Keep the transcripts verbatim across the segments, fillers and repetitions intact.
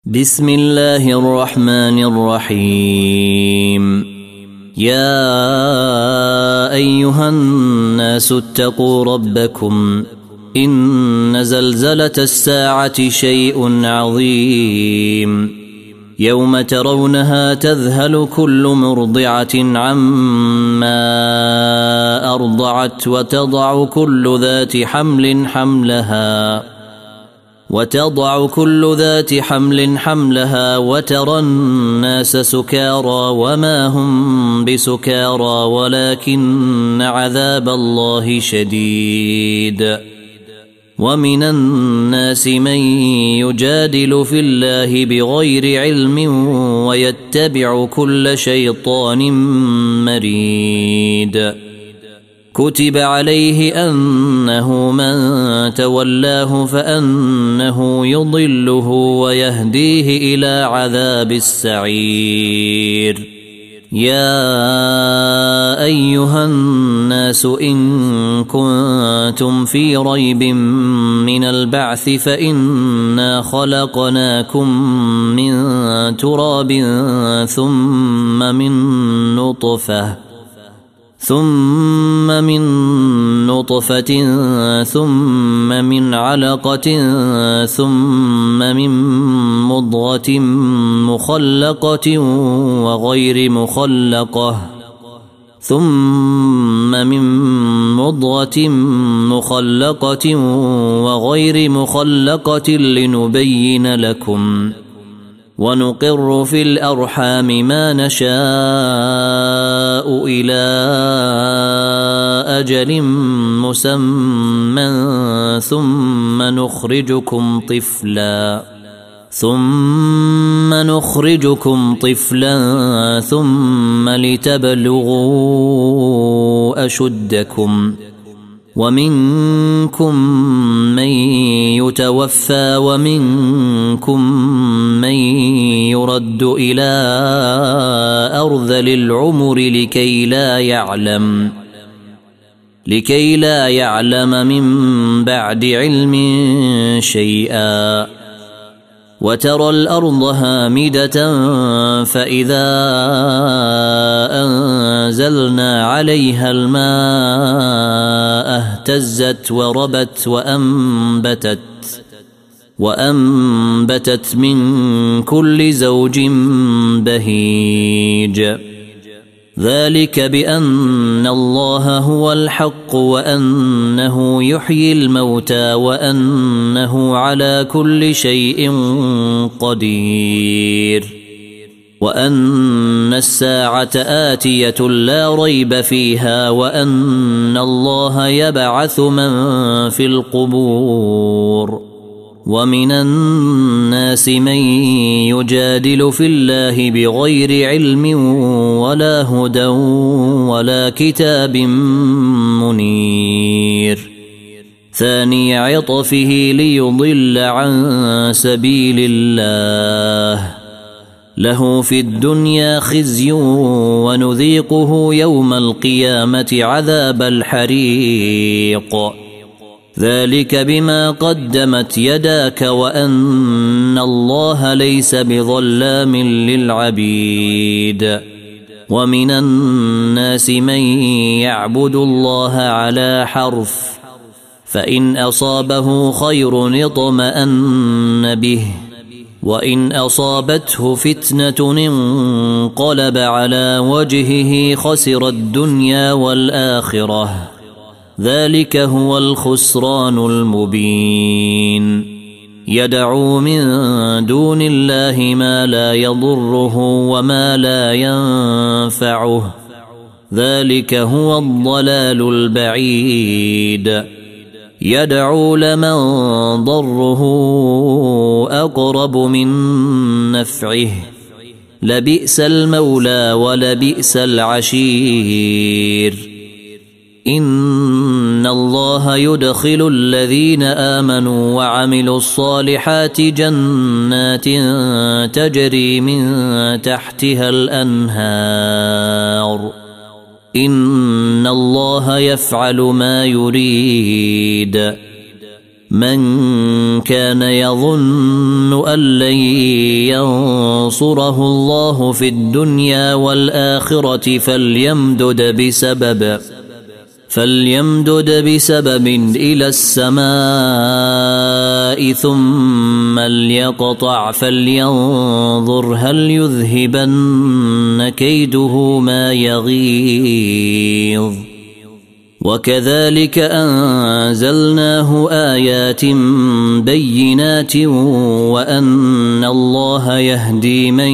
بسم الله الرحمن الرحيم. يا أيها الناس اتقوا ربكم إن زلزلة الساعة شيء عظيم يوم ترونها تذهل كل مرضعة عما أرضعت وتضع كل ذات حمل حملها وتضع كل ذات حمل حملها وترى الناس سكارى وما هم بسكارى ولكن عذاب الله شديد. ومن الناس من يجادل في الله بغير علم ويتبع كل شيطان مريد. كتب عليه أنه من تولاه فأنه يضله ويهديه إلى عذاب السعير. يا أيها الناس إن كنتم في ريب من البعث فإنا خلقناكم من تراب ثم من نطفة ثم من نطفة ثم من علقة ثم من مضغة مخلقة وغير مخلقة ثم من مضغة مخلقة وغير مخلقة لنبين لكم ونقر في الأرحام ما نشاء إلى أجل مسمى ثم نخرجكم طفلا ثم نخرجكم طفلا ثم لتبلغوا أشدكم ومنكم من يتوفى ومنكم من يرد إلى أرذل العمر لكي لا يعلم لكي لا يعلم من بعد علم شيئا. وترى الأرض هامدة فإذا أنزلنا عليها الماء اهتزت وربت وأنبتت وأنبتت من كل زوج بهيج. ذلك بأن الله هو الحق وأنه يحيي الموتى وأنه على كل شيء قدير وأن الساعة آتية لا ريب فيها وأن الله يبعث من في القبور. ومن الناس من يجادل في الله بغير علم ولا هدى ولا كتاب منير. ثاني عطفه ليضل عن سبيل الله له في الدنيا خزي ونذيقه يوم القيامة عذاب الحريق. ذلك بما قدمت يداك وأن الله ليس بظلام للعبيد. ومن الناس من يعبد الله على حرف فإن أصابه خير اطمأن به وإن أصابته فتنة انقلب على وجهه خسر الدنيا والآخرة. ذلك هو الخسران المبين. يدعو من دون الله ما لا يضره وما لا ينفعه. ذلك هو الضلال البعيد. يدعو لمن ضره أقرب من نفعه لبئس المولى ولبئس العشير. إن الله يدخل الذين آمنوا وعملوا الصالحات جنات تجري من تحتها الأنهار. إن الله يفعل ما يريد. من كان يظن أن لن ينصره الله في الدنيا والآخرة فليمدد بسبب فليمدد بسبب إلى السماء ثم ليقطع فلينظر هل يذهبن كيده ما يغيظ وكذلك أنزلناه آيات بينات وأن الله يهدي من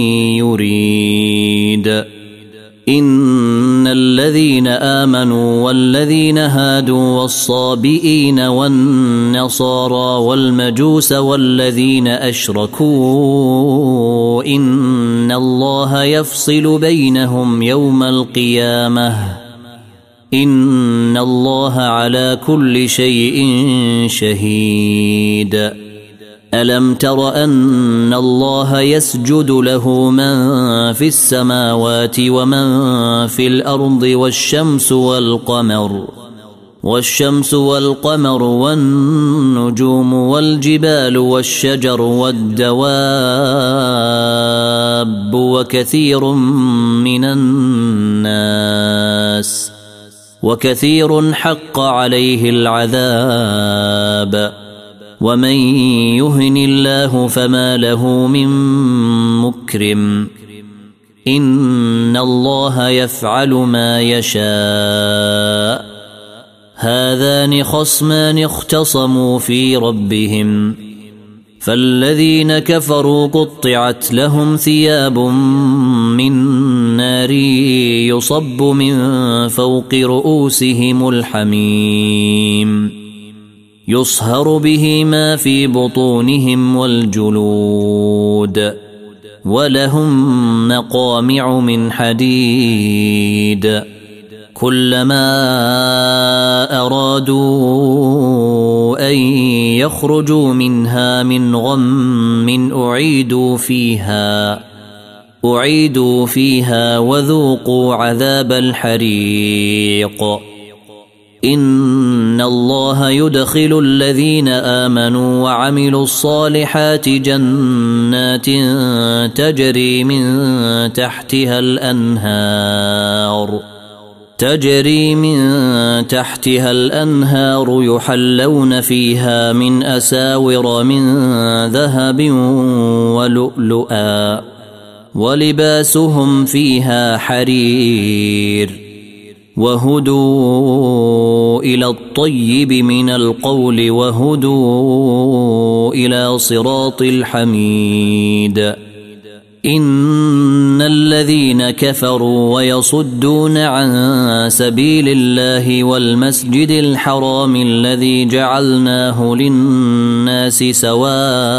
يريد إن الذين آمنوا والذين هادوا والصابئين والنصارى والمجوس والذين أشركوا إن الله يفصل بينهم يوم القيامة إن الله على كل شيء شهيد ألم تر أن الله يسجد له من في السماوات ومن في الأرض والشمس والقمر والشمس والقمر والنجوم والجبال والشجر والدواب وكثير من الناس وكثير حق عليه العذاب ومن يهن الله فما له من مكرم إن الله يفعل ما يشاء هذان خصمان اختصموا في ربهم فالذين كفروا قطعت لهم ثياب من نار يصب من فوق رؤوسهم الحميم يصهر به ما في بطونهم والجلود ولهم مقامع من حديد كلما أرادوا أن يخرجوا منها من غم أعيدوا فيها أعيدوا فيها وذوقوا عذاب الحريق إن الله يدخل الذين آمنوا وعملوا الصالحات جنات تجري من تحتها الأنهار تجري من تحتها الأنهار يحلون فيها من أساور من ذهب ولؤلؤا ولباسهم فيها حرير وهدوا إلى الطيب من القول وهدوا إلى صراط الحميد إن الذين كفروا ويصدون عن سبيل الله والمسجد الحرام الذي جعلناه للناس سواء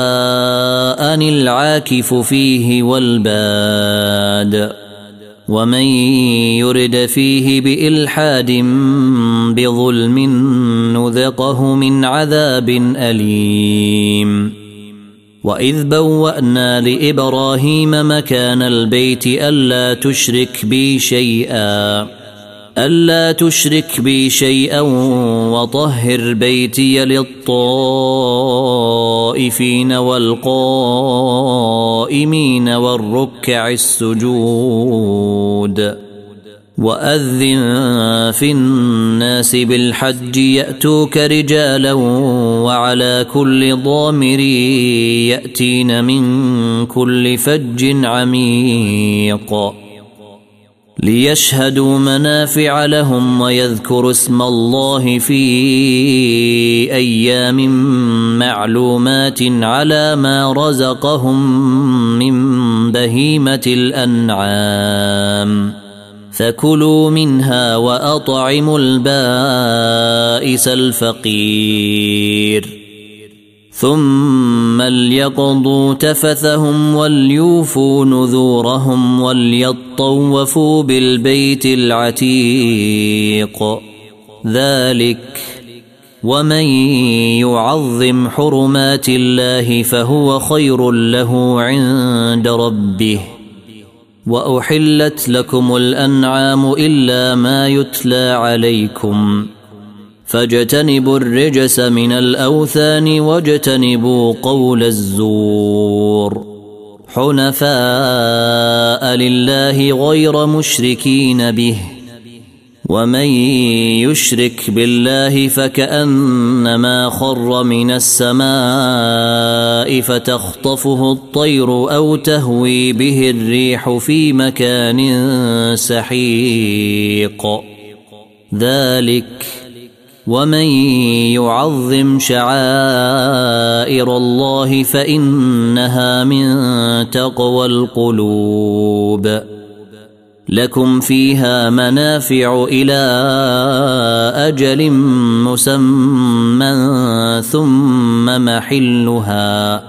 العاكف فيه والباد ومن يرد فيه بإلحاد بظلم نذقه من عذاب أليم وإذ بوأنا لإبراهيم مكان البيت ألا تشرك بي شيئا ألا تشرك بي شيئا وطهر بيتي للطائفين والقائمين والركع السجود وأذن في الناس بالحج يأتوك رجالا وعلى كل ضامر يأتين من كل فج عميق ليشهدوا منافع لهم ويذكروا اسم الله في أيام معلومات على ما رزقهم من بهيمة الأنعام فكلوا منها وأطعموا البائس الفقير ثم ليقضوا تفثهم وليوفوا نذورهم وليطوفوا بالبيت العتيق ذلك ومن يعظم حرمات الله فهو خير له عند ربه وأحلت لكم الأنعام إلا ما يتلى عليكم فاجتنبوا الرجس من الأوثان واجتنبوا قول الزور حنفاء لله غير مشركين به ومن يشرك بالله فكأنما خر من السماء فتخطفه الطير أو تهوي به الريح في مكان سحيق ذلك ومن يعظم شعائر الله فإنها من تقوى القلوب لكم فيها منافع إلى أجل مسمى ثم محلها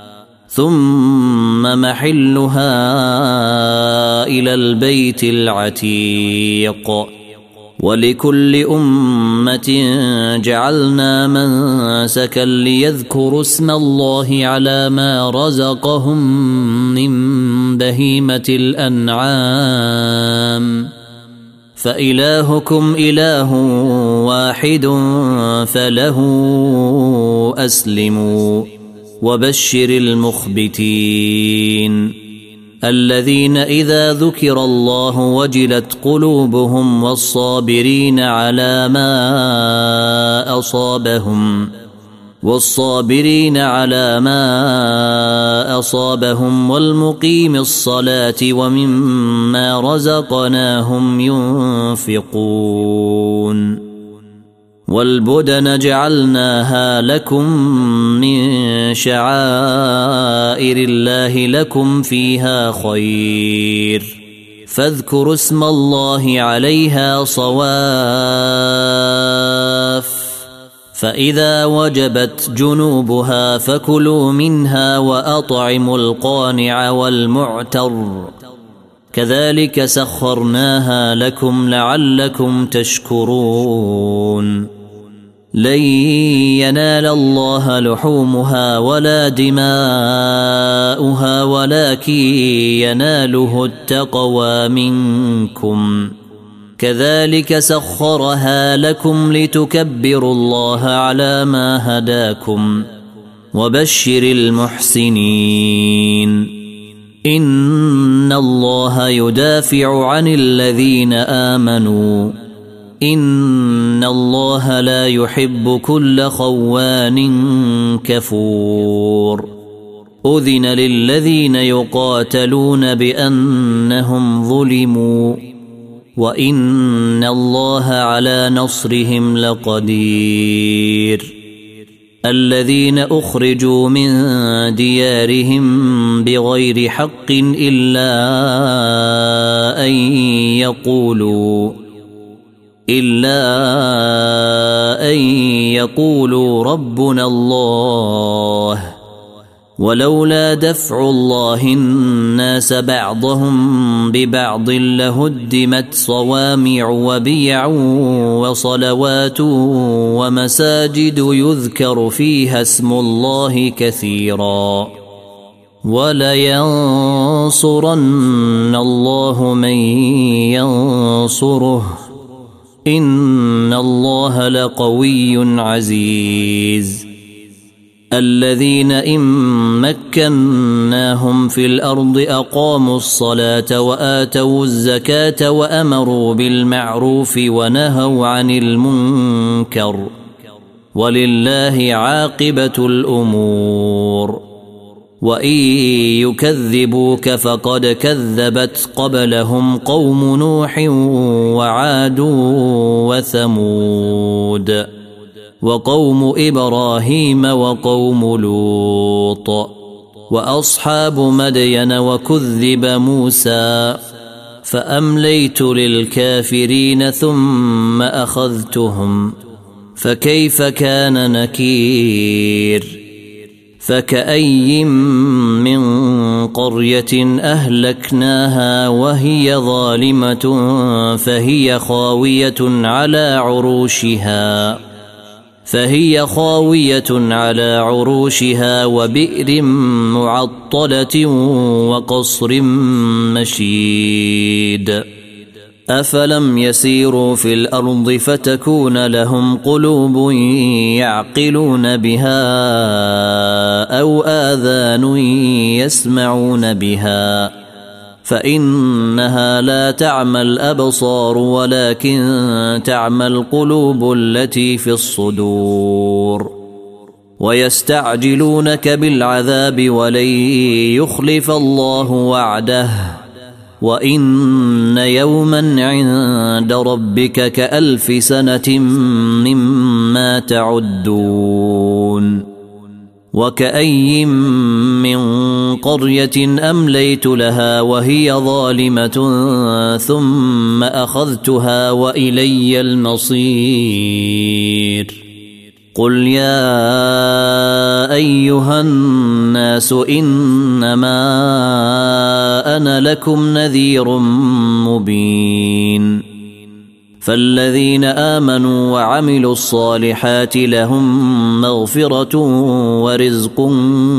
ثم محلها إلى البيت العتيق ولكل أمة جعلنا منسكا ليذكروا اسم الله على ما رزقهم من بهيمة الأنعام فإلهكم إله واحد فله أسلموا وبشر المخبتين الذين إذا ذكر الله وجلت قلوبهم والصابرين على ما أصابهم والصابرين على ما أصابهم والمقيم الصلاة ومما رزقناهم ينفقون والبدن جعلناها لكم من شعائر الله لكم فيها خير فاذكروا اسم الله عليها صواف فإذا وجبت جنوبها فكلوا منها وأطعموا القانع والمعتر كذلك سخرناها لكم لعلكم تشكرون لن ينال الله لحومها ولا دماؤها ولكن يناله التقوى منكم كذلك سخرها لكم لتكبروا الله على ما هداكم وبشر المحسنين إن الله يدافع عن الذين آمنوا إن الله لا يحب كل خوان كفور أذن للذين يقاتلون بأنهم ظلموا وإن الله على نصرهم لقدير الذين أخرجوا من ديارهم بغير حق إلا أن يقولوا إلا أن يقولوا ربنا الله ولولا دفع الله الناس بعضهم ببعض لهدمت صوامع وبيع وصلوات ومساجد يذكر فيها اسم الله كثيرا ولينصرن الله من ينصره إن الله لقوي عزيز الذين إن مكناهم في الأرض أقاموا الصلاة وآتوا الزكاة وأمروا بالمعروف ونهوا عن المنكر ولله عاقبة الأمور وإن يكذبوك فقد كذبت قبلهم قوم نوح وعاد وثمود وقوم إبراهيم وقوم لوط وأصحاب مدين وكذب موسى فأمليت للكافرين ثم أخذتهم فكيف كان نكير فكأي من قرية أهلكناها وهي ظالمة فهي خاوية على عروشها فهي خاوية على عروشها وبئر معطلة وقصر مشيد أفلم يسيروا في الأرض فتكون لهم قلوب يعقلون بها أو آذان يسمعون بها فإنها لا تعمى الأبصار ولكن تعمى القلوب التي في الصدور ويستعجلونك بالعذاب ولن يخلف الله وعده وإن يوما عند ربك كألف سنة مما تعدون وكأي من قرية أمليت لها وهي ظالمة ثم أخذتها وإلي المصير قل يا أيها الناس إنما أنا لكم نذير مبين فالذين آمنوا وعملوا الصالحات لهم مغفرة ورزق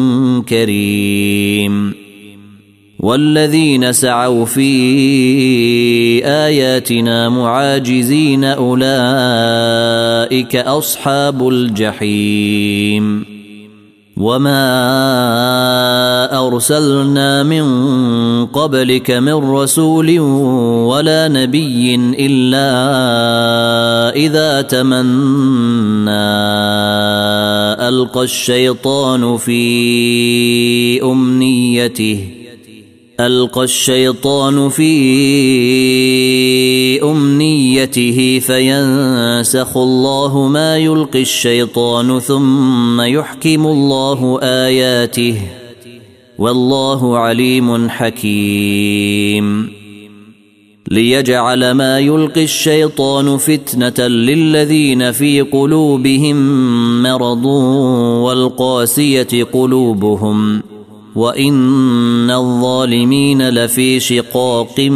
كريم والذين سعوا في آياتنا معاجزين أولئك أصحاب الجحيم وما أرسلنا من قبلك من رسول ولا نبي إلا إذا تمنى ألقى الشيطان في أمنيته ألقى الشيطان في أمنيته فينسخ الله ما يلقي الشيطان ثم يحكم الله آياته والله عليم حكيم ليجعل ما يلقي الشيطان فتنة للذين في قلوبهم مرض والقاسية قلوبهم وإن الظالمين لفي شقاق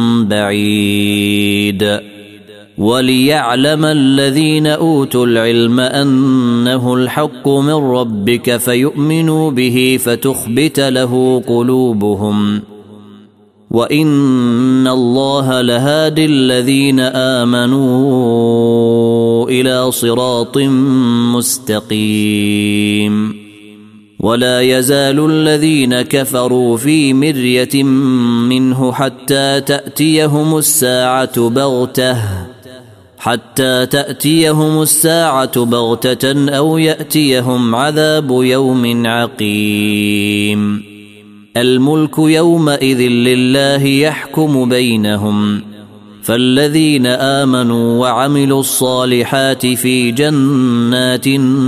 بعيد وليعلم الذين أوتوا العلم أنه الحق من ربك فيؤمنوا به فتخبت له قلوبهم وإن الله لهادي الذين آمنوا إلى صراط مستقيم ولا يزال الذين كفروا في مرية منه حتى تأتيهم الساعة بغتة حتى تأتيهم الساعة بغتة أو يأتيهم عذاب يوم عقيم الملك يومئذ لله يحكم بينهم فالذين آمنوا وعملوا الصالحات في جنات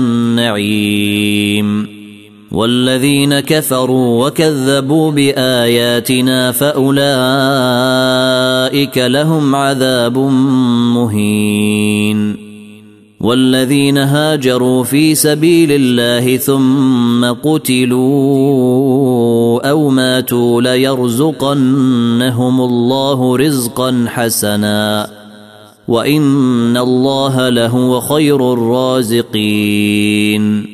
النعيم والذين كفروا وكذبوا بآياتنا فأولئك لهم عذاب مهين والذين هاجروا في سبيل الله ثم قتلوا أو ماتوا ليرزقنهم الله رزقا حسنا وإن الله لهو خير الرازقين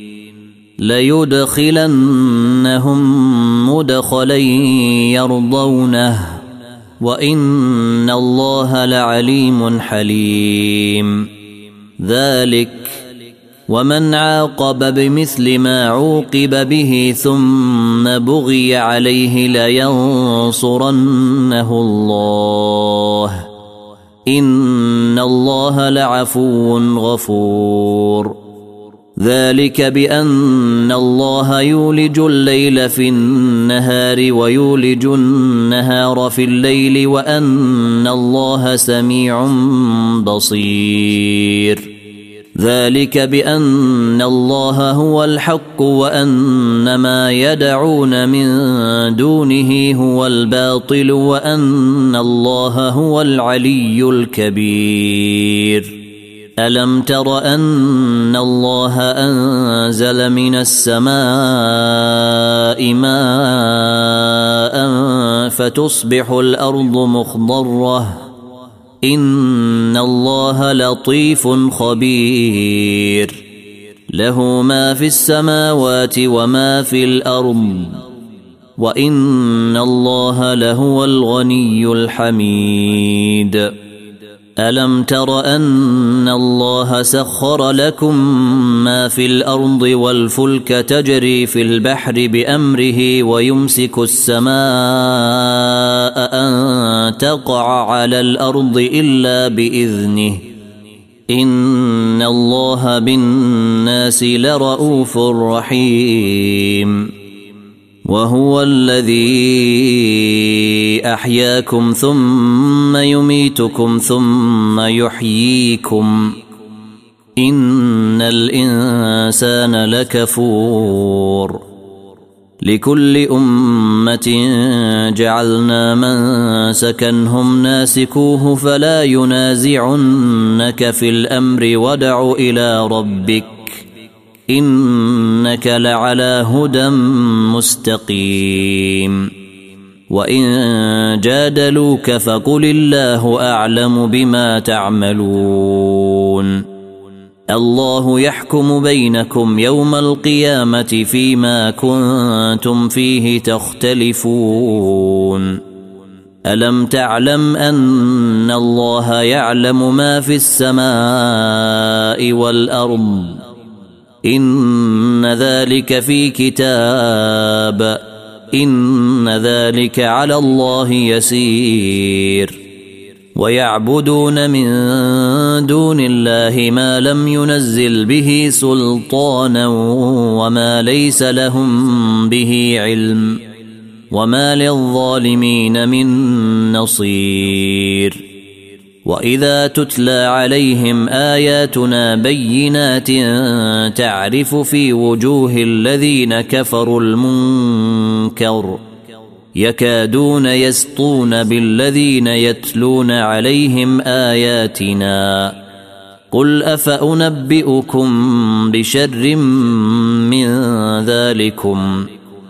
ليدخلنهم مدخلا يرضونه وإن الله لعليم حليم ذلك ومن عاقب بمثل ما عوقب به ثم بغي عليه لينصرنه الله إن الله لعفو غفور ذلك بأن الله يولج الليل في النهار ويولج النهار في الليل وأن الله سميع بصير ذلك بأن الله هو الحق وأن ما يدعون من دونه هو الباطل وأن الله هو العلي الكبير ألم تر أن الله أنزل من السماء ماء فتصبح الأرض مخضرة إن الله لطيف خبير له ما في السماوات وما في الأرض وإن الله لهو الغني الحميد. ألم تر أن الله سخر لكم ما في الأرض والفلك تجري في البحر بأمره ويمسك السماء أن تقع على الأرض إلا بإذنه إن الله بالناس لرؤوف رحيم. وهو الذي أحياكم ثم يميتكم ثم يحييكم إن الإنسان لكفور. لكل أمة جعلنا منسكا هم ناسكوه فلا ينازعنك في الأمر وادع إلى ربك إنك لعلى هدى مستقيم. وإن جادلوك فقل الله أعلم بما تعملون. الله يحكم بينكم يوم القيامة فيما كنتم فيه تختلفون. ألم تعلم أن الله يعلم ما في السماء والأرض إن ذلك في كتاب إن ذلك على الله يسير. ويعبدون من دون الله ما لم ينزل به سلطانا وما ليس لهم به علم وما للظالمين من نصير. وإذا تتلى عليهم آياتنا بينات تعرف في وجوه الذين كفروا المنكر يكادون يسطون بالذين يتلون عليهم آياتنا. قل أفأنبئكم بشر من ذلكم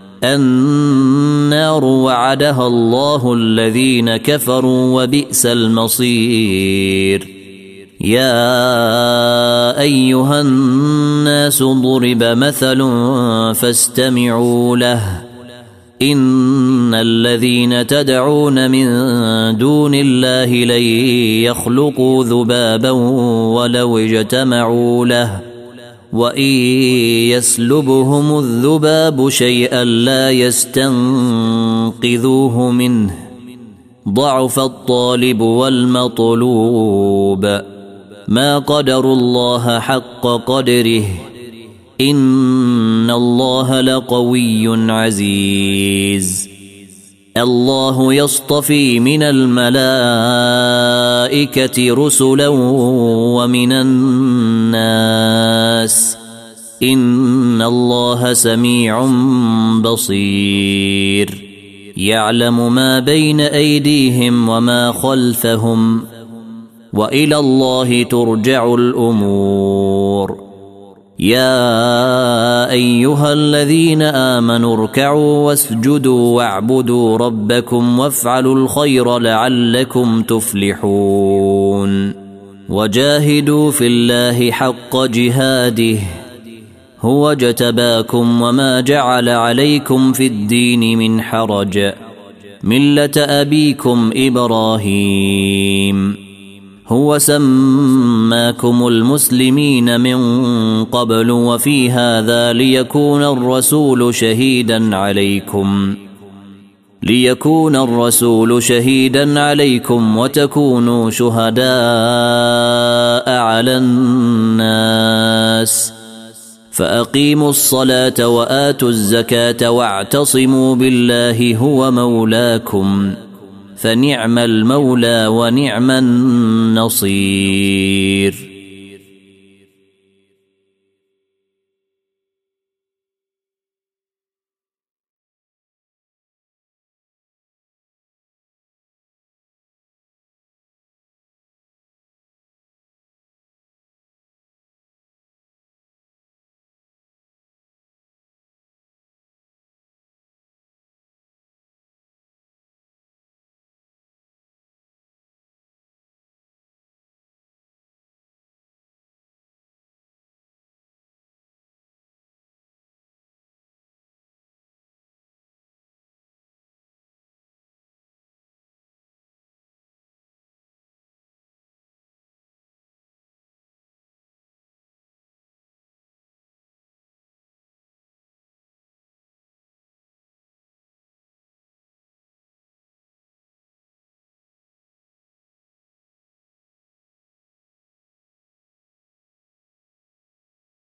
النار وعدها الله الذين كفروا وبئس المصير. يا أيها الناس ضرب مثل فاستمعوا له إن الذين تدعون من دون الله لن يخلقوا ذبابا ولو اجتمعوا له وإن يسلبهم الذباب شيئا لا يستنقذوه منه ضعف الطالب والمطلوب. ما قدروا الله حق قدره إن الله لقوي عزيز. الله يصطفي من الملائكة رسلا ومن الناس إن الله سميع بصير. يعلم ما بين أيديهم وما خلفهم وإلى الله ترجع الأمور. يا أيها الذين آمنوا اركعوا واسجدوا واعبدوا ربكم وافعلوا الخير لعلكم تفلحون. وجاهدوا في الله حق جهاده هو اجتباكم وما جعل عليكم في الدين من حرج ملة أبيكم إبراهيم هو سماكم المسلمين من قبل وفي هذا ليكون الرسول شهيدا عليكم ليكون الرسول شهيدا عليكم وتكونوا شهداء على الناس فأقيموا الصلاة وآتوا الزكاة واعتصموا بالله هو مولاكم فنعم المولى ونعم النصير.